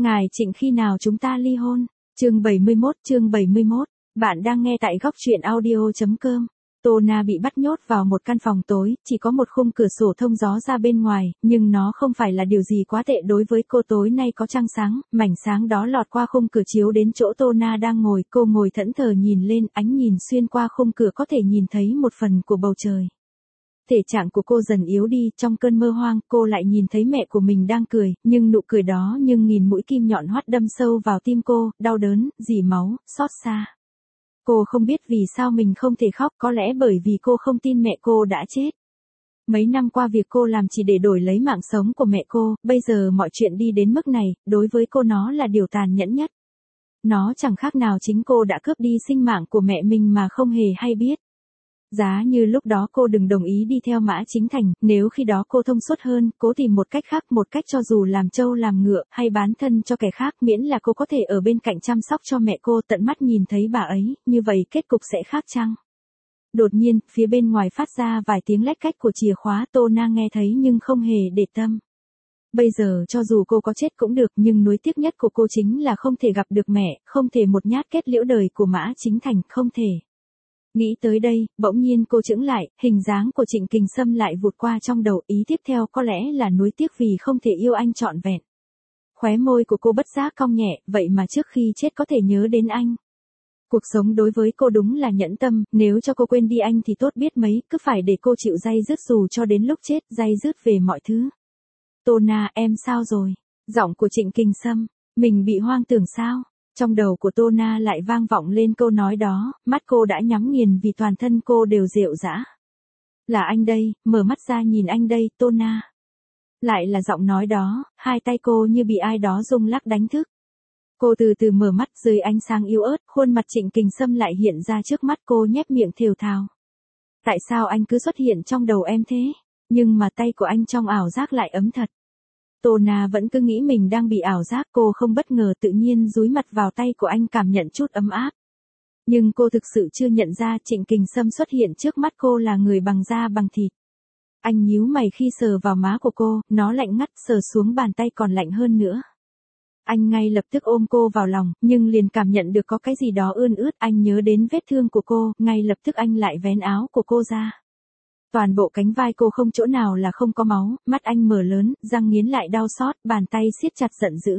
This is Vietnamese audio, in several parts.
Ngài Trịnh khi nào chúng ta ly hôn? Chương 71, bạn đang nghe tại góc truyện audio.com. Tô Na bị bắt nhốt vào một căn phòng tối, chỉ có một khung cửa sổ thông gió ra bên ngoài, nhưng nó không phải là điều gì quá tệ đối với cô. Tối nay có trăng sáng, mảnh sáng đó lọt qua khung cửa chiếu đến chỗ Tô Na đang ngồi. Cô ngồi thẫn thờ nhìn lên, ánh nhìn xuyên qua khung cửa có thể nhìn thấy một phần của bầu trời. Thể trạng của cô dần yếu đi, trong cơn mơ hoang, cô lại nhìn thấy mẹ của mình đang cười, nhưng nụ cười đó nhưng nghìn mũi kim nhọn hoắt đâm sâu vào tim cô, đau đớn, rỉ máu, xót xa. Cô không biết vì sao mình không thể khóc, có lẽ bởi vì cô không tin mẹ cô đã chết. Mấy năm qua việc cô làm chỉ để đổi lấy mạng sống của mẹ cô, bây giờ mọi chuyện đi đến mức này, đối với cô nó là điều tàn nhẫn nhất. Nó chẳng khác nào chính cô đã cướp đi sinh mạng của mẹ mình mà không hề hay biết. Giá như lúc đó cô đừng đồng ý đi theo Mã Chính Thành, nếu khi đó cô thông suốt hơn, cố tìm một cách khác, một cách cho dù làm trâu làm ngựa, hay bán thân cho kẻ khác, miễn là cô có thể ở bên cạnh chăm sóc cho mẹ cô, tận mắt nhìn thấy bà ấy, như vậy kết cục sẽ khác chăng? Đột nhiên, phía bên ngoài phát ra vài tiếng lách cách của chìa khóa. Tô Na nghe thấy nhưng không hề để tâm. Bây giờ cho dù cô có chết cũng được, nhưng nuối tiếc nhất của cô chính là không thể gặp được mẹ, không thể một nhát kết liễu đời của Mã Chính Thành, không thể. Nghĩ tới đây, bỗng nhiên cô chững lại, hình dáng của Trịnh Kình Sâm lại vụt qua trong đầu, ý tiếp theo có lẽ là nuối tiếc vì không thể yêu anh trọn vẹn. Khóe môi của cô bất giác cong nhẹ, vậy mà trước khi chết có thể nhớ đến anh. Cuộc sống đối với cô đúng là nhẫn tâm, nếu cho cô quên đi anh thì tốt biết mấy, cứ phải để cô chịu day dứt dù cho đến lúc chết, day dứt về mọi thứ. Tô Na, em sao rồi? Giọng của Trịnh Kình Sâm, mình bị hoang tưởng sao? Trong đầu của Tô Na lại vang vọng lên câu nói đó, mắt cô đã nhắm nghiền vì toàn thân cô đều rệu rã. Là anh đây, mở mắt ra nhìn anh đây, Tô Na. Lại là giọng nói đó, hai tay cô như bị ai đó rung lắc đánh thức. Cô từ từ mở mắt, dưới ánh sáng yếu ớt, khuôn mặt Trịnh Kình Sâm lại hiện ra trước mắt cô, nhếch miệng thều thào. Tại sao anh cứ xuất hiện trong đầu em thế? Nhưng mà tay của anh trong ảo giác lại ấm thật. Tô Na vẫn cứ nghĩ mình đang bị ảo giác, cô không bất ngờ tự nhiên dúi mặt vào tay của anh cảm nhận chút ấm áp. Nhưng cô thực sự chưa nhận ra Trịnh Kình Sâm xuất hiện trước mắt cô là người bằng da bằng thịt. Anh nhíu mày khi sờ vào má của cô, nó lạnh ngắt, sờ xuống bàn tay còn lạnh hơn nữa. Anh ngay lập tức ôm cô vào lòng, nhưng liền cảm nhận được có cái gì đó ươn ướt, anh nhớ đến vết thương của cô, ngay lập tức anh lại vén áo của cô ra. Toàn bộ cánh vai cô không chỗ nào là không có máu, mắt anh mở lớn, răng nghiến lại đau xót, bàn tay siết chặt giận dữ.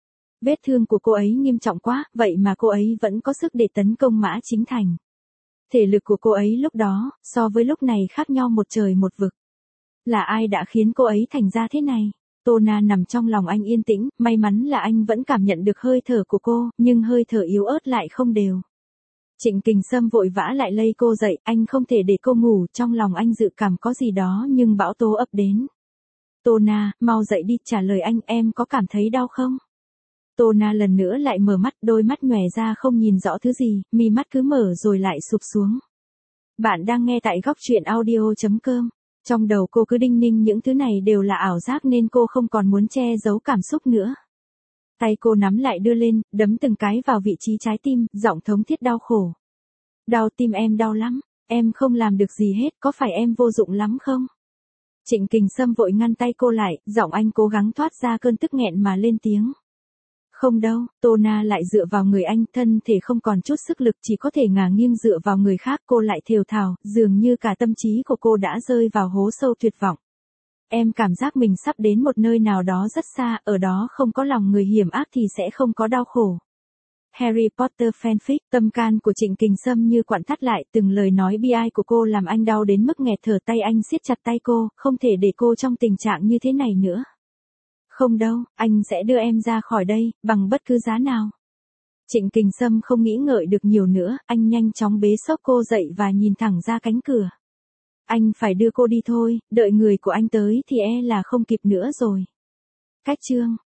Vết thương của cô ấy nghiêm trọng quá, vậy mà cô ấy vẫn có sức để tấn công Mã Chính Thành. Thể lực của cô ấy lúc đó, so với lúc này khác nhau một trời một vực. Là ai đã khiến cô ấy thành ra thế này? Tô Na nằm trong lòng anh yên tĩnh, may mắn là anh vẫn cảm nhận được hơi thở của cô, nhưng hơi thở yếu ớt lại không đều. Trịnh Kình Sâm vội vã lại lay cô dậy, anh không thể để cô ngủ, trong lòng anh dự cảm có gì đó nhưng bão tố ập đến. Tô Na, mau dậy đi, trả lời anh, em có cảm thấy đau không? Tô Na lần nữa lại mở mắt, đôi mắt nhòe ra không nhìn rõ thứ gì, mi mắt cứ mở rồi lại sụp xuống. Bạn đang nghe tại góc truyện audio.com. Trong đầu cô cứ đinh ninh những thứ này đều là ảo giác nên cô không còn muốn che giấu cảm xúc nữa. Tay cô nắm lại đưa lên, đấm từng cái vào vị trí trái tim, giọng thống thiết đau khổ. Đau tim em đau lắm, em không làm được gì hết, có phải em vô dụng lắm không? Trịnh Kình Sâm vội ngăn tay cô lại, giọng anh cố gắng thoát ra cơn tức nghẹn mà lên tiếng. Không đâu, Tô Na lại dựa vào người anh, thân thể không còn chút sức lực, chỉ có thể ngả nghiêng dựa vào người khác, cô lại thều thào, dường như cả tâm trí của cô đã rơi vào hố sâu tuyệt vọng. Em cảm giác mình sắp đến một nơi nào đó rất xa, ở đó không có lòng người hiểm ác thì sẽ không có đau khổ. Harry Potter fanfic, tâm can của Trịnh Kình Sâm như quặn thắt lại, từng lời nói bi ai của cô làm anh đau đến mức nghẹt thở, tay anh siết chặt tay cô, không thể để cô trong tình trạng như thế này nữa. Không đâu, anh sẽ đưa em ra khỏi đây, bằng bất cứ giá nào. Trịnh Kình Sâm không nghĩ ngợi được nhiều nữa, anh nhanh chóng bế xốc cô dậy và nhìn thẳng ra cánh cửa. Anh phải đưa cô đi thôi, đợi người của anh tới thì e là không kịp nữa rồi. Cách chương